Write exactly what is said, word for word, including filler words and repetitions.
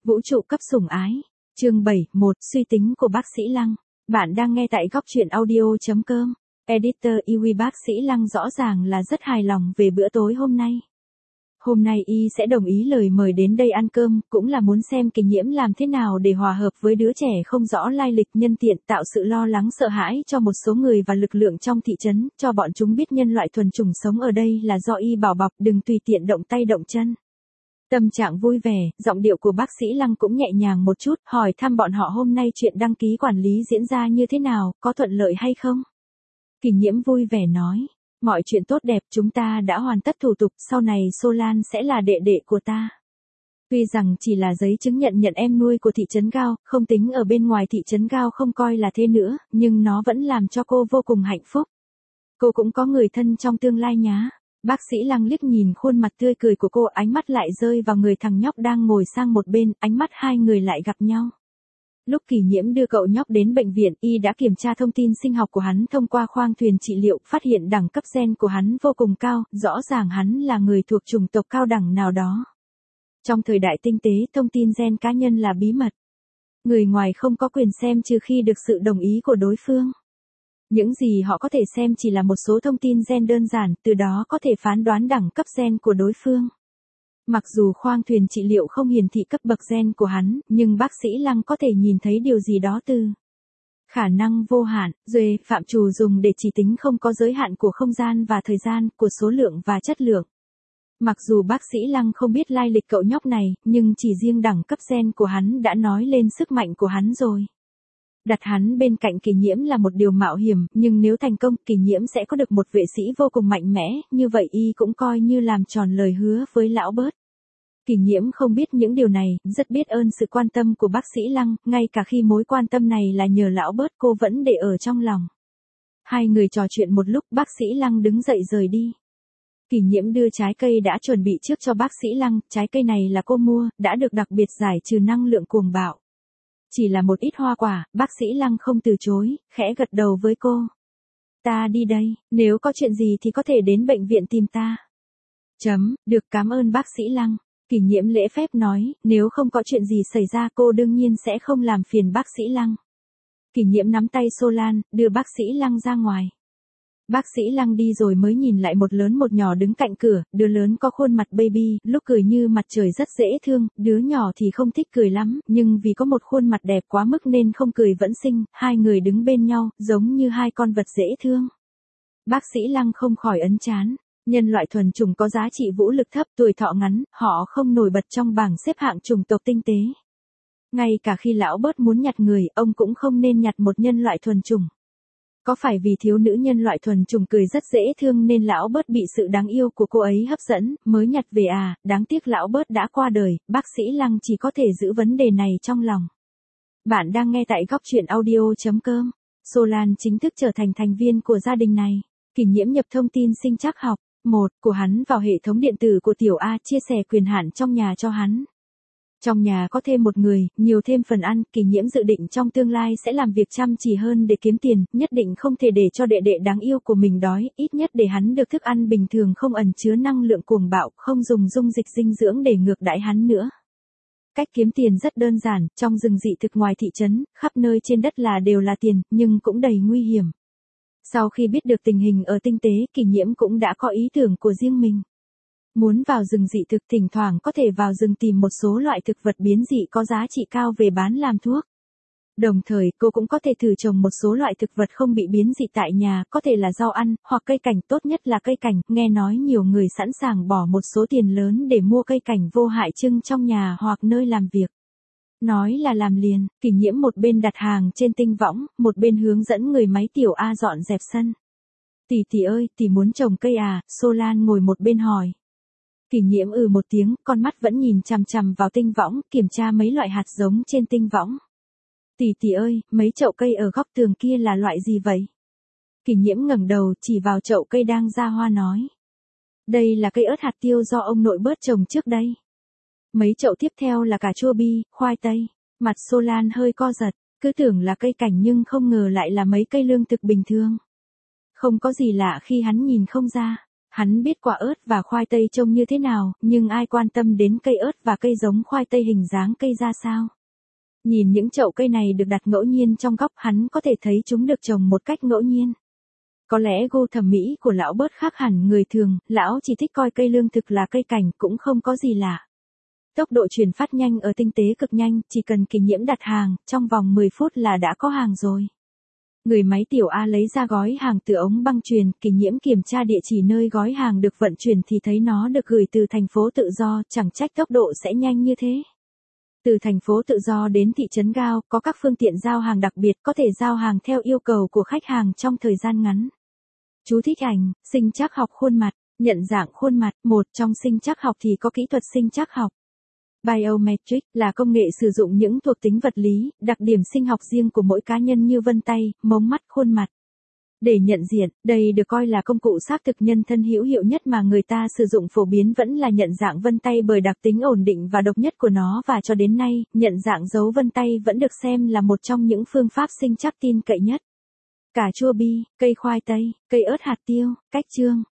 Vũ trụ cấp sủng ái. Chương bảy, một, suy tính của bác sĩ Lăng. Bạn đang nghe tại góc truyện audio chấm com. Editor Iwi. Bác sĩ Lăng rõ ràng là rất hài lòng về bữa tối hôm nay. Hôm nay y sẽ đồng ý lời mời đến đây ăn cơm, cũng là muốn xem Kỳ Nhiễm làm thế nào để hòa hợp với đứa trẻ không rõ lai lịch, nhân tiện tạo sự lo lắng sợ hãi cho một số người và lực lượng trong thị trấn, cho bọn chúng biết nhân loại thuần chủng sống ở đây là do y bảo bọc, đừng tùy tiện động tay động chân. Tâm trạng vui vẻ, giọng điệu của bác sĩ Lăng cũng nhẹ nhàng một chút, hỏi thăm bọn họ hôm nay chuyện đăng ký quản lý diễn ra như thế nào, có thuận lợi hay không? Kỳ Nhiễm vui vẻ nói, mọi chuyện tốt đẹp, chúng ta đã hoàn tất thủ tục, sau này Solan sẽ là đệ đệ của ta. Tuy rằng chỉ là giấy chứng nhận nhận em nuôi của thị trấn Gao, không tính ở bên ngoài thị trấn Gao không coi là thế nữa, nhưng nó vẫn làm cho cô vô cùng hạnh phúc. Cô cũng có người thân trong tương lai nhá. Bác sĩ Lăng liếc nhìn khuôn mặt tươi cười của cô, ánh mắt lại rơi vào người thằng nhóc đang ngồi sang một bên, ánh mắt hai người lại gặp nhau. Lúc Kỳ Nhiễm đưa cậu nhóc đến bệnh viện, y đã kiểm tra thông tin sinh học của hắn thông qua khoang thuyền trị liệu, phát hiện đẳng cấp gen của hắn vô cùng cao, rõ ràng hắn là người thuộc chủng tộc cao đẳng nào đó. Trong thời đại tinh tế, thông tin gen cá nhân là bí mật. Người ngoài không có quyền xem trừ khi được sự đồng ý của đối phương. Những gì họ có thể xem chỉ là một số thông tin gen đơn giản, từ đó có thể phán đoán đẳng cấp gen của đối phương. Mặc dù khoang thuyền trị liệu không hiển thị cấp bậc gen của hắn, nhưng bác sĩ Lăng có thể nhìn thấy điều gì đó từ khả năng vô hạn, duy phạm trù dùng để chỉ tính không có giới hạn của không gian và thời gian, của số lượng và chất lượng. Mặc dù bác sĩ Lăng không biết lai lịch cậu nhóc này, nhưng chỉ riêng đẳng cấp gen của hắn đã nói lên sức mạnh của hắn rồi. Đặt hắn bên cạnh Kỳ Nhiễm là một điều mạo hiểm, nhưng nếu thành công, Kỳ Nhiễm sẽ có được một vệ sĩ vô cùng mạnh mẽ, như vậy y cũng coi như làm tròn lời hứa với lão bớt. Kỳ Nhiễm không biết những điều này, rất biết ơn sự quan tâm của bác sĩ Lăng, ngay cả khi mối quan tâm này là nhờ lão bớt cô vẫn để ở trong lòng. Hai người trò chuyện một lúc, bác sĩ Lăng đứng dậy rời đi. Kỳ Nhiễm đưa trái cây đã chuẩn bị trước cho bác sĩ Lăng, trái cây này là cô mua, đã được đặc biệt giải trừ năng lượng cuồng bạo. Chỉ là một ít hoa quả, bác sĩ Lăng không từ chối, khẽ gật đầu với cô. Ta đi đây, nếu có chuyện gì thì có thể đến bệnh viện tìm ta. Chấm, được, cảm ơn bác sĩ Lăng. Kỳ Nhiễm lễ phép nói, nếu không có chuyện gì xảy ra cô đương nhiên sẽ không làm phiền bác sĩ Lăng. Kỳ Nhiễm nắm tay Solan, đưa bác sĩ Lăng ra ngoài. Bác sĩ Lăng đi rồi mới nhìn lại một lớn một nhỏ đứng cạnh cửa, đứa lớn có khuôn mặt baby, lúc cười như mặt trời rất dễ thương, đứa nhỏ thì không thích cười lắm, nhưng vì có một khuôn mặt đẹp quá mức nên không cười vẫn xinh, hai người đứng bên nhau, giống như hai con vật dễ thương. Bác sĩ Lăng không khỏi ấn chán, nhân loại thuần chủng có giá trị vũ lực thấp, tuổi thọ ngắn, họ không nổi bật trong bảng xếp hạng chủng tộc tinh tế. Ngay cả khi lão bớt muốn nhặt người, ông cũng không nên nhặt một nhân loại thuần chủng. Có phải vì thiếu nữ nhân loại thuần chủng cười rất dễ thương nên lão bớt bị sự đáng yêu của cô ấy hấp dẫn, mới nhặt về à, đáng tiếc lão bớt đã qua đời, bác sĩ Lăng chỉ có thể giữ vấn đề này trong lòng. Bạn đang nghe tại góc truyện audio chấm com. Solan chính thức trở thành thành viên của gia đình này. Kỳ Nhiễm nhập thông tin sinh trắc học, một, của hắn vào hệ thống điện tử của Tiểu A, chia sẻ quyền hạn trong nhà cho hắn. Trong nhà có thêm một người, nhiều thêm phần ăn, Kỳ Nhiễm dự định trong tương lai sẽ làm việc chăm chỉ hơn để kiếm tiền, nhất định không thể để cho đệ đệ đáng yêu của mình đói, ít nhất để hắn được thức ăn bình thường không ẩn chứa năng lượng cuồng bạo, không dùng dung dịch dinh dưỡng để ngược đãi hắn nữa. Cách kiếm tiền rất đơn giản, trong rừng dị thực ngoài thị trấn, khắp nơi trên đất là đều là tiền, nhưng cũng đầy nguy hiểm. Sau khi biết được tình hình ở tinh tế, Kỳ Nhiễm cũng đã có ý tưởng của riêng mình. Muốn vào rừng dị thực, thỉnh thoảng có thể vào rừng tìm một số loại thực vật biến dị có giá trị cao về bán làm thuốc. Đồng thời, cô cũng có thể thử trồng một số loại thực vật không bị biến dị tại nhà, có thể là rau ăn, hoặc cây cảnh, tốt nhất là cây cảnh, nghe nói nhiều người sẵn sàng bỏ một số tiền lớn để mua cây cảnh vô hại trưng trong nhà hoặc nơi làm việc. Nói là làm liền, Kỳ Nhiễm một bên đặt hàng trên tinh võng, một bên hướng dẫn người máy Tiểu A dọn dẹp sân. Tỷ tỷ ơi, tỷ muốn trồng cây à, Solan ngồi một bên hỏi. Kỳ Nhiễm ừ một tiếng, con mắt vẫn nhìn chằm chằm vào tinh võng, kiểm tra mấy loại hạt giống trên tinh võng. Tỷ tỷ ơi, mấy chậu cây ở góc tường kia là loại gì vậy? Kỳ Nhiễm ngẩng đầu chỉ vào chậu cây đang ra hoa nói. Đây là cây ớt hạt tiêu do ông nội bớt trồng trước đây. Mấy chậu tiếp theo là cà chua bi, khoai tây. Mặt Solan hơi co giật, cứ tưởng là cây cảnh nhưng không ngờ lại là mấy cây lương thực bình thường. Không có gì lạ khi hắn nhìn không ra. Hắn biết quả ớt và khoai tây trông như thế nào, nhưng ai quan tâm đến cây ớt và cây giống khoai tây hình dáng cây ra sao? Nhìn những chậu cây này được đặt ngẫu nhiên trong góc, hắn có thể thấy chúng được trồng một cách ngẫu nhiên. Có lẽ gu thẩm mỹ của lão bớt khác hẳn người thường, lão chỉ thích coi cây lương thực là cây cảnh, cũng không có gì lạ. Tốc độ chuyển phát nhanh ở Tinh Tế cực nhanh, chỉ cần Kỳ Nhiễm đặt hàng, trong vòng mười phút là đã có hàng rồi. Người máy tiểu A lấy ra gói hàng từ ống băng truyền, Kỳ Nhiễm kiểm tra địa chỉ nơi gói hàng được vận chuyển thì thấy nó được gửi từ thành phố Tự Do, chẳng trách tốc độ sẽ nhanh như thế. Từ thành phố Tự Do đến thị trấn Gao, có các phương tiện giao hàng đặc biệt có thể giao hàng theo yêu cầu của khách hàng trong thời gian ngắn. Chú thích ảnh, sinh trắc học khuôn mặt, nhận dạng khuôn mặt, một trong sinh trắc học thì có kỹ thuật sinh trắc học. Biometric là công nghệ sử dụng những thuộc tính vật lý, đặc điểm sinh học riêng của mỗi cá nhân như vân tay, mống mắt, khuôn mặt. Để nhận diện, đây được coi là công cụ xác thực nhân thân hữu hiệu nhất mà người ta sử dụng phổ biến vẫn là nhận dạng vân tay bởi đặc tính ổn định và độc nhất của nó, và cho đến nay, nhận dạng dấu vân tay vẫn được xem là một trong những phương pháp sinh trắc tin cậy nhất. Cà chua bi, cây khoai tây, cây ớt hạt tiêu, cách chương.